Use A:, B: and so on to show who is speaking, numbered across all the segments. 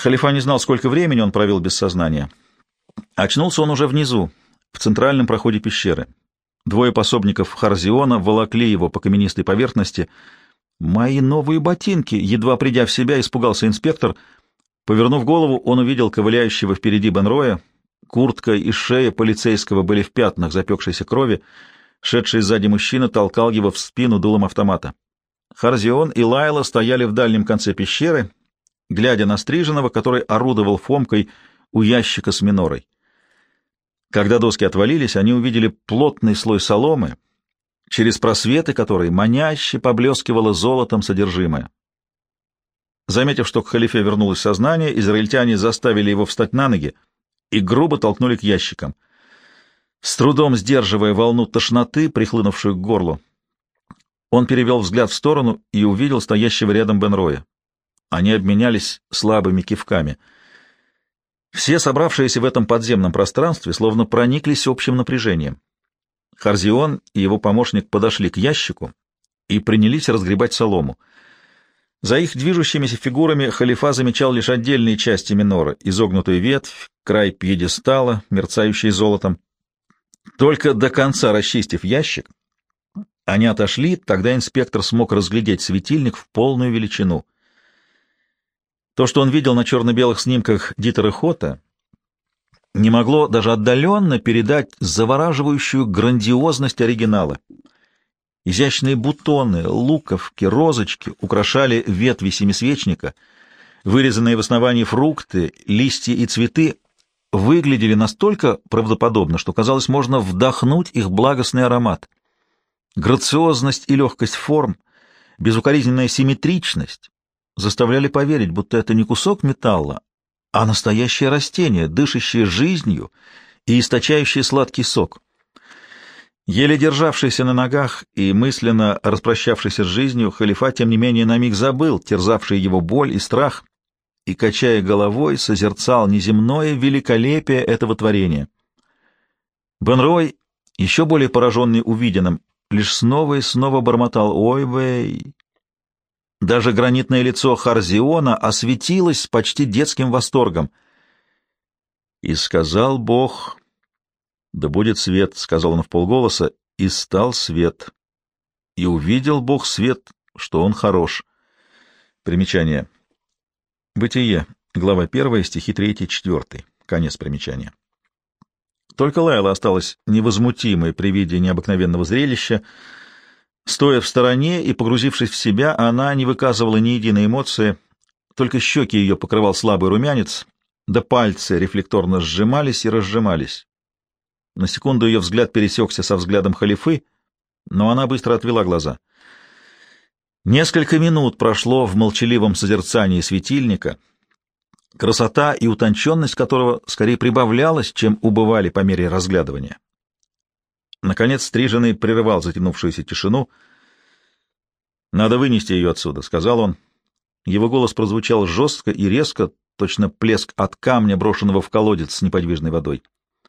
A: Халифа не знал, сколько времени он провел без сознания. Очнулся он уже внизу, в центральном проходе пещеры. Двое пособников Харзиона волокли его по каменистой поверхности. «Мои новые ботинки!» — едва придя в себя, испугался инспектор. Повернув голову, он увидел ковыляющего впереди Бенроя. Куртка и шея полицейского были в пятнах запекшейся крови. Шедший сзади мужчина толкал его в спину дулом автомата. Харзион и Лайла стояли в дальнем конце пещеры, глядя на стриженого, который орудовал фомкой у ящика с минорой. Когда доски отвалились, они увидели плотный слой соломы, через просветы которой маняще поблескивало золотом содержимое. Заметив, что к халифе вернулось сознание, израильтяне заставили его встать на ноги и грубо толкнули к ящикам. С трудом сдерживая волну тошноты, прихлынувшую к горлу, он перевел взгляд в сторону и увидел стоящего рядом Бенроя. Они обменялись слабыми кивками. Все собравшиеся в этом подземном пространстве словно прониклись общим напряжением. Харзион и его помощник подошли к ящику и принялись разгребать солому. За их движущимися фигурами халифа замечал лишь отдельные части минора, изогнутую ветвь, край пьедестала, мерцающий золотом. Только до конца расчистив ящик, они отошли, тогда инспектор смог разглядеть светильник в полную величину. То, что он видел на черно-белых снимках Дитера Хота, не могло даже отдаленно передать завораживающую грандиозность оригинала. Изящные бутоны, луковки, розочки украшали ветви семисвечника, вырезанные в основании фрукты, листья и цветы выглядели настолько правдоподобно, что, казалось, можно вдохнуть их благостный аромат. Грациозность и легкость форм, безукоризненная симметричность заставляли поверить, будто это не кусок металла, а настоящее растение, дышащее жизнью и источающее сладкий сок. Еле державшийся на ногах и мысленно распрощавшийся с жизнью, халифа, тем не менее, на миг забыл терзавший его боль и страх и, качая головой, созерцал неземное великолепие этого творения. Бенрой, еще более пораженный увиденным, лишь снова и снова бормотал «Ой, вей!». Даже гранитное лицо Харзиона осветилось почти детским восторгом. «И сказал Бог, да будет свет», — сказал он вполголоса, — «и стал свет. И увидел Бог свет, что он хорош». Примечание. Бытие, глава 1, стихи 3-4. Конец примечания. Только Лайла осталась невозмутимой при виде необыкновенного зрелища. Стоя в стороне и погрузившись в себя, она не выказывала ни единой эмоции, только щеки ее покрывал слабый румянец, да пальцы рефлекторно сжимались и разжимались. На секунду ее взгляд пересекся со взглядом халифы, но она быстро отвела глаза. Несколько минут прошло в молчаливом созерцании светильника, красота и утонченность которого скорее прибавлялась, чем убывали по мере разглядывания. Наконец стриженный прерывал затянувшуюся тишину. «Надо вынести ее отсюда», — сказал он. Его голос прозвучал жестко и резко, точно плеск от камня, брошенного в колодец с неподвижной водой.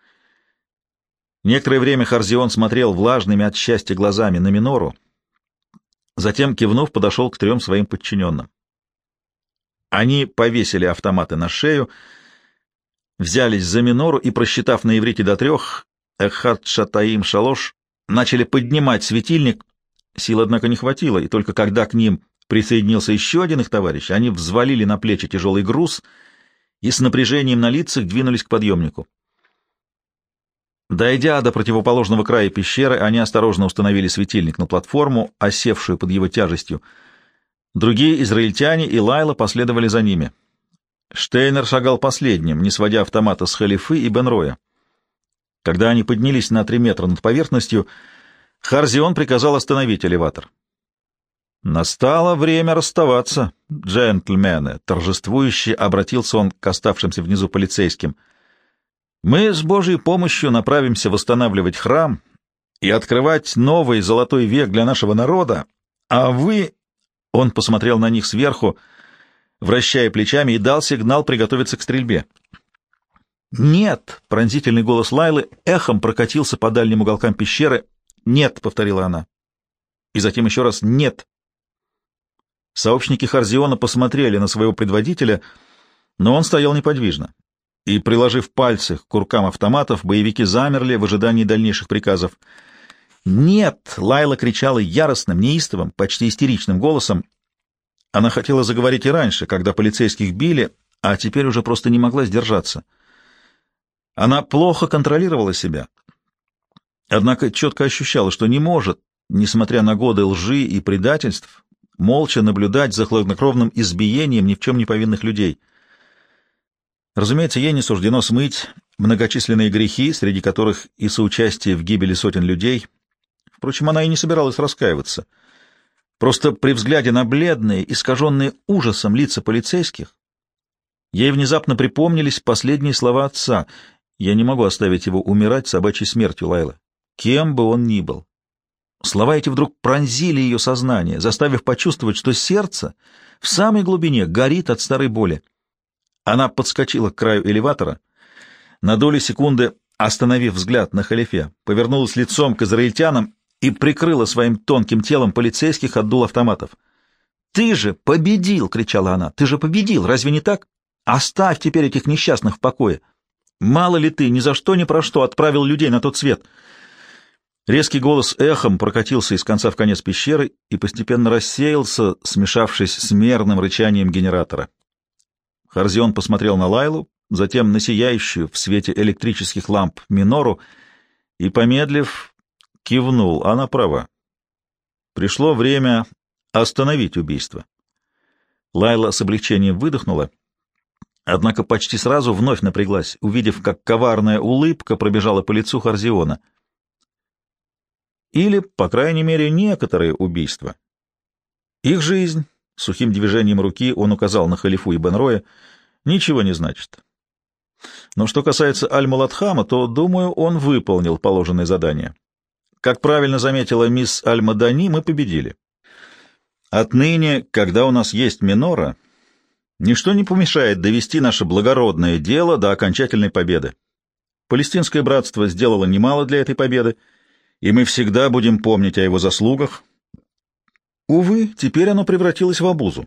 A: Некоторое время Харзион смотрел влажными от счастья глазами на минору, затем, кивнув, подошел к 3 своим подчиненным. Они повесили автоматы на шею, взялись за минору и, просчитав на иврите до 3, Эхад Шатаим Шалош, начали поднимать светильник. Сил, однако, не хватило, и только когда к ним присоединился еще один их товарищ, они взвалили на плечи тяжелый груз и с напряжением на лицах двинулись к подъемнику. Дойдя до противоположного края пещеры, они осторожно установили светильник на платформу, осевшую под его тяжестью. Другие израильтяне и Лайла последовали за ними. Штейнер шагал последним, не сводя автомата с халифы и Бенроя. Когда они поднялись на 3 метра над поверхностью, Харзион приказал остановить элеватор. «Настало время расставаться, джентльмены», — торжествующе обратился он к оставшимся внизу полицейским. «Мы с Божьей помощью направимся восстанавливать храм и открывать новый золотой век для нашего народа, а вы...» Он посмотрел на них сверху, вращая плечами, и дал сигнал приготовиться к стрельбе. «Нет!» — пронзительный голос Лайлы эхом прокатился по дальним уголкам пещеры. «Нет!» — повторила она. И затем еще раз «нет!». Сообщники Харзиона посмотрели на своего предводителя, Но он стоял неподвижно. И, приложив пальцы к куркам автоматов, боевики замерли в ожидании дальнейших приказов. «Нет!» — Лайла кричала яростным, неистовым, почти истеричным голосом. Она хотела заговорить и раньше, когда полицейских били, а теперь уже просто не могла сдержаться. Она плохо контролировала себя, однако четко ощущала, что не может, несмотря на годы лжи и предательств, молча наблюдать за хладнокровным избиением ни в чем не повинных людей. Разумеется, ей не суждено смыть многочисленные грехи, среди которых и соучастие в гибели сотен людей. Впрочем, она и не собиралась раскаиваться. Просто при взгляде на бледные, искаженные ужасом лица полицейских, ей внезапно припомнились последние слова отца: «Я не могу оставить его умирать собачьей смертью, Лайла, кем бы он ни был». Слова эти вдруг пронзили ее сознание, заставив почувствовать, что сердце в самой глубине горит от старой боли. Она подскочила к краю элеватора, на долю секунды остановив взгляд на халифе, повернулась лицом к израильтянам и прикрыла своим тонким телом полицейских от дул автоматов. «Ты же победил!» — кричала она. «Ты же победил! Разве не так? Оставь теперь этих несчастных в покое! Мало ли ты ни за что ни про что отправил людей на тот свет!» Резкий голос эхом прокатился из конца в конец пещеры и постепенно рассеялся, смешавшись с мерным рычанием генератора. Харзион посмотрел на Лайлу, затем на сияющую в свете электрических ламп минору и, помедлив, кивнул. Она права. Пришло время остановить убийство. Лайла с облегчением выдохнула, однако почти сразу вновь напряглась, увидев, как коварная улыбка пробежала по лицу Харзиона. Или, по крайней мере, некоторые убийства. Их жизнь, сухим движением руки он указал на халифу и Бен-Роя, ничего не значит. Но что касается Аль-Муладхама, то, думаю, он выполнил положенное задание. Как правильно заметила мисс Аль-Мадани, мы победили. Отныне, когда у нас есть минора, ничто не помешает довести наше благородное дело до окончательной победы. Палестинское братство сделало немало для этой победы, и мы всегда будем помнить о его заслугах. Увы, теперь оно превратилось в обузу.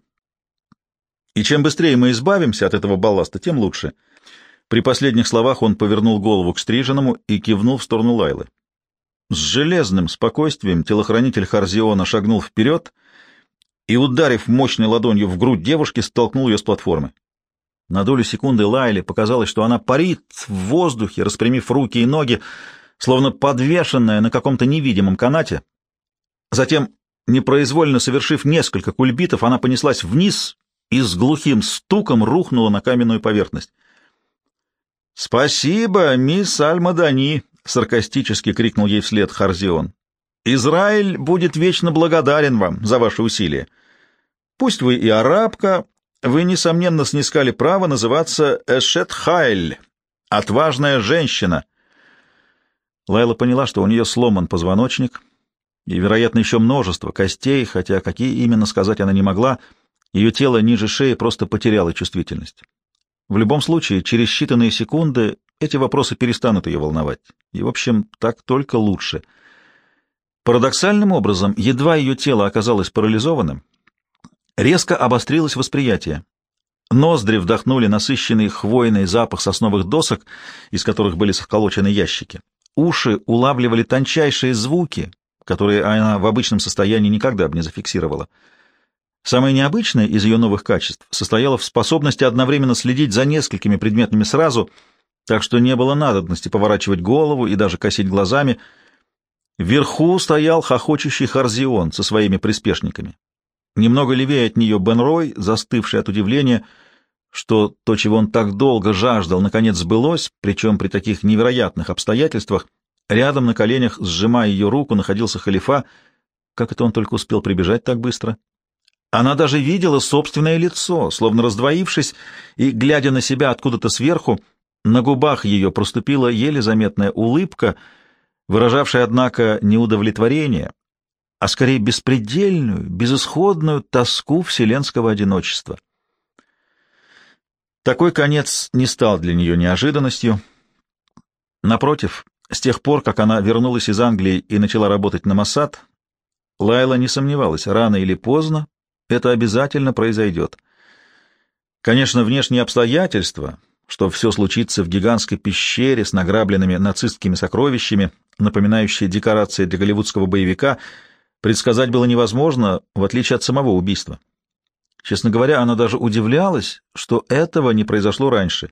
A: И чем быстрее мы избавимся от этого балласта, тем лучше. При последних словах он повернул голову к стриженому и кивнул в сторону Лайлы. С железным спокойствием телохранитель Харзиона шагнул вперед и, ударив мощной ладонью в грудь девушки, столкнул ее с платформы. На долю секунды Лайле показалось, что она парит в воздухе, распрямив руки и ноги, словно подвешенная на каком-то невидимом канате. Затем, непроизвольно совершив несколько кульбитов, она понеслась вниз и с глухим стуком рухнула на каменную поверхность. «Спасибо, мисс Аль-Мадани!» — саркастически крикнул ей вслед Харзион. «Израиль будет вечно благодарен вам за ваши усилия. Пусть вы и арабка, вы, несомненно, снискали право называться Эшет Хайль, отважная женщина». Лайла поняла, что у нее сломан позвоночник, и, вероятно, еще множество костей, хотя какие именно сказать она не могла, ее тело ниже шеи просто потеряло чувствительность. В любом случае, через считанные секунды эти вопросы перестанут ее волновать, и, в общем, так только лучше. Парадоксальным образом, едва ее тело оказалось парализованным, резко обострилось восприятие. Ноздри вдохнули насыщенный хвойный запах сосновых досок, из которых были сколочены ящики. Уши улавливали тончайшие звуки, которые она в обычном состоянии никогда бы не зафиксировала. Самое необычное из ее новых качеств состояло в способности одновременно следить за несколькими предметами сразу, так что не было надобности поворачивать голову и даже косить глазами. Вверху стоял хохочущий Харзион со своими приспешниками. Немного левее от нее Бен-Рой, застывший от удивления, что то, чего он так долго жаждал, наконец сбылось, причем при таких невероятных обстоятельствах. Рядом на коленях, сжимая ее руку, находился халифа. Как это он только успел прибежать так быстро? Она даже видела собственное лицо, словно раздвоившись, и, глядя на себя откуда-то сверху, на губах ее проступила еле заметная улыбка, выражавшая, однако, не удовлетворение, а скорее беспредельную, безысходную тоску вселенского одиночества. Такой конец не стал для нее неожиданностью. Напротив, с тех пор, как она вернулась из Англии и начала работать на Моссад, Лайла не сомневалась, рано или поздно это обязательно произойдет. Конечно, внешние обстоятельства, что все случится в гигантской пещере с награбленными нацистскими сокровищами, напоминающие декорации для голливудского боевика, предсказать было невозможно, в отличие от самого убийства. Честно говоря, она даже удивлялась, что этого не произошло раньше.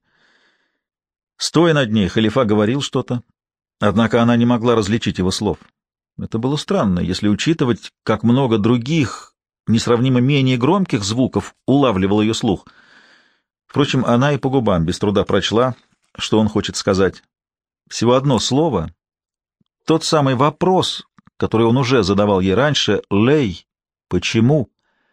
A: Стоя над ней, халифа говорил что-то, однако она не могла различить его слов. Это было странно, если учитывать, как много других, несравнимо менее громких звуков улавливал ее слух. Впрочем, она и по губам без труда прочла, что он хочет сказать. Всего одно слово, тот самый вопрос, который он уже задавал ей раньше: «Лей, почему?»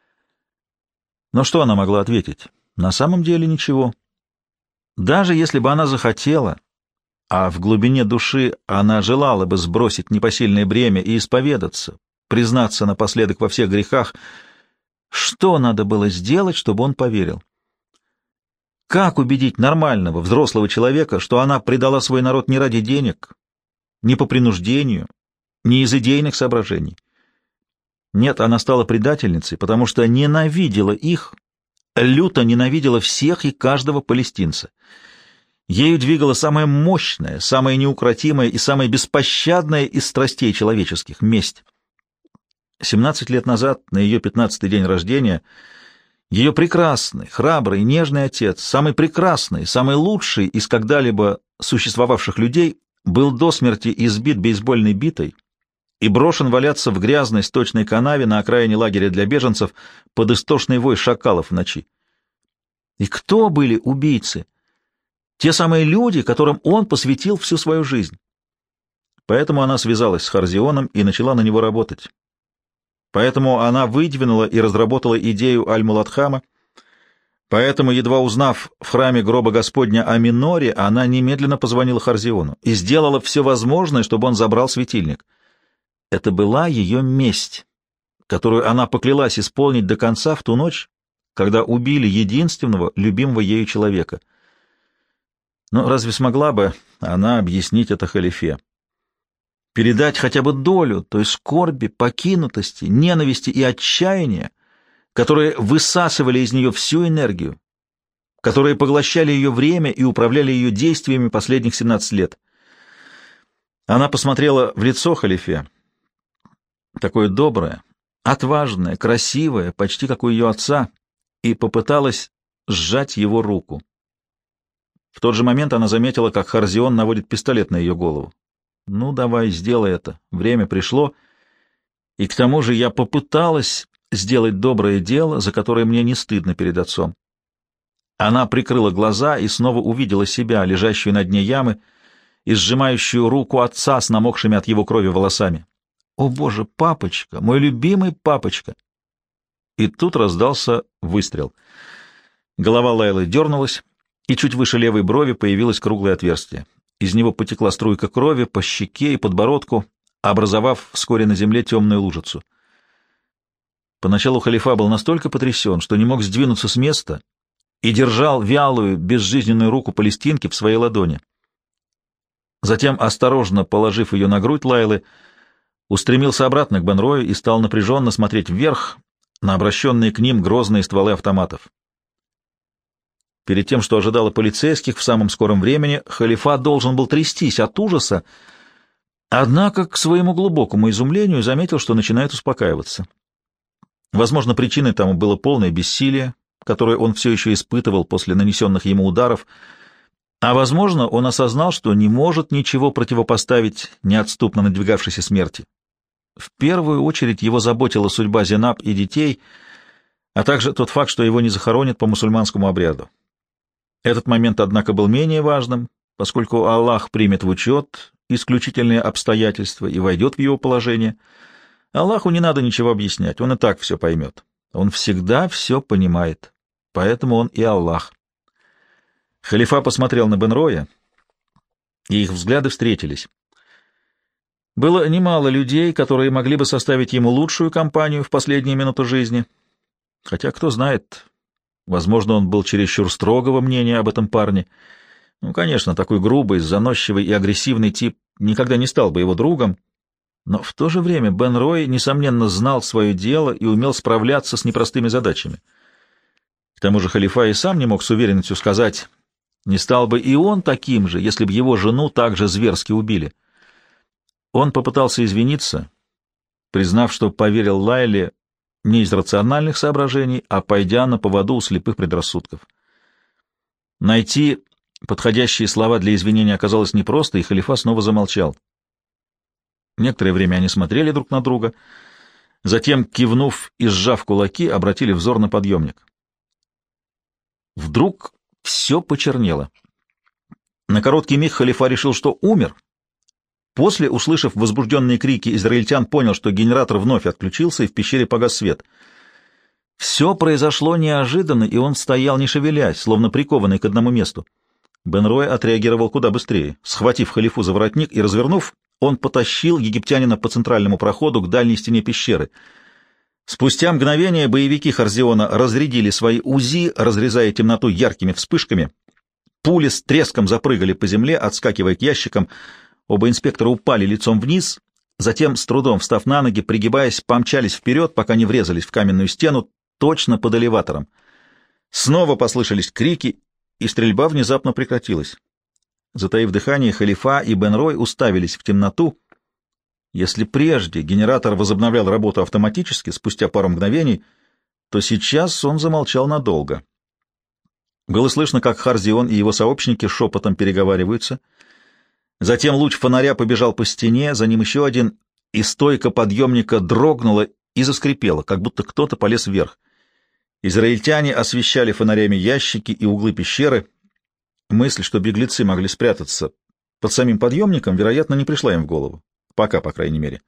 A: Но что она могла ответить? На самом деле ничего. Даже если бы она захотела, а в глубине души она желала бы сбросить непосильное бремя и исповедаться, признаться напоследок во всех грехах, что надо было сделать, чтобы он поверил? Как убедить нормального, взрослого человека, что она предала свой народ не ради денег, не по принуждению, не из идейных соображений? Нет, она стала предательницей, потому что ненавидела их, люто ненавидела всех и каждого палестинца. Ею двигала самая мощная, самая неукротимая и самая беспощадная из страстей человеческих — месть. 17 лет назад, на ее 15-й день рождения, ее прекрасный, храбрый, нежный отец, самый прекрасный, самый лучший из когда-либо существовавших людей, был до смерти избит бейсбольной битой и брошен валяться в грязной сточной канаве на окраине лагеря для беженцев под истошный вой шакалов в ночи. И кто были убийцы? Те самые люди, которым он посвятил всю свою жизнь. Поэтому она связалась с Харзионом и начала на него работать. Поэтому она выдвинула и разработала идею Аль-Муладхама. Поэтому, едва узнав в храме гроба Господня о миноре, она немедленно позвонила Харзиону и сделала все возможное, чтобы он забрал светильник. Это была ее месть, которую она поклялась исполнить до конца в ту ночь, когда убили единственного, любимого ею человека. Но разве смогла бы она объяснить это халифе? Передать хотя бы долю той скорби, покинутости, ненависти и отчаяния, которые высасывали из нее всю энергию, которые поглощали ее время и управляли ее действиями последних 17 лет. Она посмотрела в лицо халифе, такое доброе, отважное, красивое, почти как у ее отца, и попыталась сжать его руку. В тот же момент она заметила, как Харзион наводит пистолет на ее голову. «Ну, давай, сделай это. Время пришло. И к тому же я попыталась сделать доброе дело, за которое мне не стыдно перед отцом». Она прикрыла глаза и снова увидела себя, лежащую на дне ямы, и сжимающую руку отца с намокшими от его крови волосами. «О, Боже, папочка, мой любимый папочка!» И тут раздался выстрел. Голова Лайлы дернулась, и чуть выше левой брови появилось круглое отверстие. Из него потекла струйка крови по щеке и подбородку, образовав вскоре на земле темную лужицу. Поначалу халифа был настолько потрясен, что не мог сдвинуться с места и держал вялую, безжизненную руку палестинки в своей ладони. Затем, осторожно положив ее на грудь Лайлы, устремился обратно к Бенрою и стал напряженно смотреть вверх на обращенные к ним грозные стволы автоматов. Перед тем, что ожидало полицейских в самом скором времени, халифа должен был трястись от ужаса, однако, к своему глубокому изумлению, заметил, что начинает успокаиваться. Возможно, причиной тому было полное бессилие, которое он все еще испытывал после нанесенных ему ударов, а, возможно, он осознал, что не может ничего противопоставить неотступно надвигавшейся смерти. В первую очередь его заботила судьба Зенаб и детей, а также тот факт, что его не захоронят по мусульманскому обряду. Этот момент, однако, был менее важным, поскольку Аллах примет в учет исключительные обстоятельства и войдет в его положение. Аллаху не надо ничего объяснять, он и так все поймет. Он всегда все понимает, поэтому он и Аллах. Халифа посмотрел на Бенроя, и их взгляды встретились. Было немало людей, которые могли бы составить ему лучшую компанию в последние минуты жизни. Хотя, кто знает, возможно, он был чересчур строгого мнения об этом парне. Ну, конечно, такой грубый, заносчивый и агрессивный тип никогда не стал бы его другом, но в то же время Бенрой, несомненно, знал свое дело и умел справляться с непростыми задачами. К тому же халифа и сам не мог с уверенностью сказать, не стал бы и он таким же, если бы его жену также зверски убили. Он попытался извиниться, признав, что поверил Лайле не из рациональных соображений, а пойдя на поводу у слепых предрассудков. Найти подходящие слова для извинения оказалось непросто, и халифа снова замолчал. Некоторое время они смотрели друг на друга, затем, кивнув и сжав кулаки, обратили взор на подъемник. Вдруг все почернело. На короткий миг халифа решил, что умер. После, услышав возбужденные крики израильтян, понял, что генератор вновь отключился, и в пещере погас свет. Все произошло неожиданно, и он стоял, не шевелясь, словно прикованный к одному месту. Бен-Рой отреагировал куда быстрее. Схватив халифу за воротник и развернув, он потащил египтянина по центральному проходу к дальней стене пещеры. Спустя мгновение боевики Харзиона разрядили свои УЗИ, разрезая темноту яркими вспышками. Пули с треском запрыгали по земле, отскакивая к ящикам. Оба инспектора упали лицом вниз, затем, с трудом встав на ноги, пригибаясь, помчались вперед, пока не врезались в каменную стену, точно под элеватором. Снова послышались крики, и стрельба внезапно прекратилась. Затаив дыхание, халифа и Бен-Рой уставились в темноту. Если прежде генератор возобновлял работу автоматически, спустя пару мгновений, то сейчас он замолчал надолго. Было слышно, как Харзион и его сообщники шепотом переговариваются. Затем луч фонаря побежал по стене, за ним еще один, и стойка подъемника дрогнула и заскрипела, как будто кто-то полез вверх. Израильтяне освещали фонарями ящики и углы пещеры. Мысль, что беглецы могли спрятаться под самим подъемником, вероятно, не пришла им в голову. Пока, по крайней мере.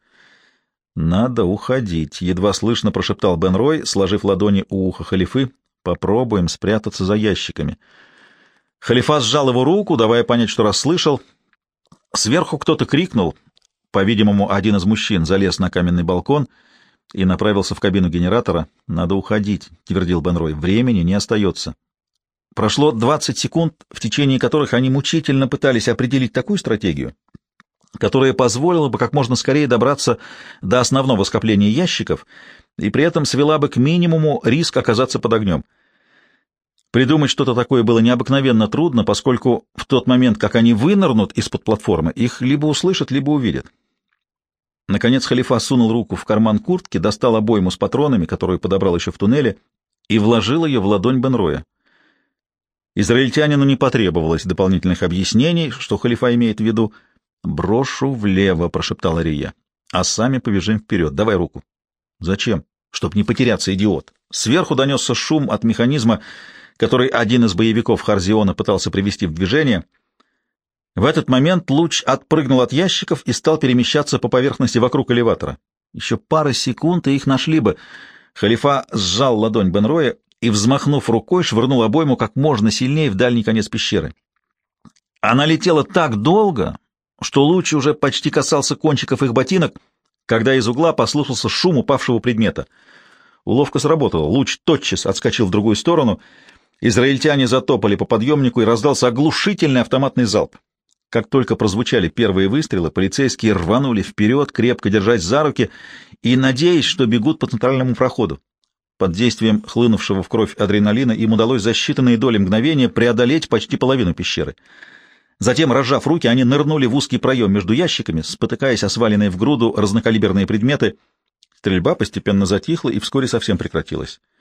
A: «Надо уходить», — едва слышно прошептал Бен-Рой, сложив ладони у уха халифы. «Попробуем спрятаться за ящиками». Халифа сжал его руку, давая понять, что расслышал. Сверху кто-то крикнул. По-видимому, один из мужчин залез на каменный балкон и направился в кабину генератора. «Надо уходить», — твердил Бен-Рой. «Времени не остается». Прошло 20 секунд, в течение которых они мучительно пытались определить такую стратегию, которая позволила бы как можно скорее добраться до основного скопления ящиков и при этом свела бы к минимуму риск оказаться под огнем. Придумать что-то такое было необыкновенно трудно, поскольку в тот момент, как они вынырнут из-под платформы, их либо услышат, либо увидят. Наконец халифа сунул руку в карман куртки, достал обойму с патронами, которую подобрал еще в туннеле, и вложил ее в ладонь Бен-Роя. Израильтянину не потребовалось дополнительных объяснений, что халифа имеет в виду. «Брошу влево», — прошептала Рия, — «а сами побежим вперед. Давай руку». «Зачем?» «Чтоб не потеряться, идиот». Сверху донесся шум от механизма, который один из боевиков Харзиона пытался привести в движение. В этот момент луч отпрыгнул от ящиков и стал перемещаться по поверхности вокруг элеватора. Еще пара секунд, и их нашли бы. Халифа сжал ладонь Бен-Роя и, взмахнув рукой, швырнул обойму как можно сильнее в дальний конец пещеры. Она летела так долго, что луч уже почти касался кончиков их ботинок, когда из угла послышался шум упавшего предмета. Уловка сработала. Луч тотчас отскочил в другую сторону. Израильтяне затопали по подъемнику, и раздался оглушительный автоматный залп. Как только прозвучали первые выстрелы, полицейские рванули вперед, крепко держась за руки и надеясь, что бегут по центральному проходу. Под действием хлынувшего в кровь адреналина им удалось за считанные доли мгновения преодолеть почти половину пещеры. Затем, разжав руки, они нырнули в узкий проем между ящиками, спотыкаясь о сваленные в груду разнокалиберные предметы. Стрельба постепенно затихла и вскоре совсем прекратилась.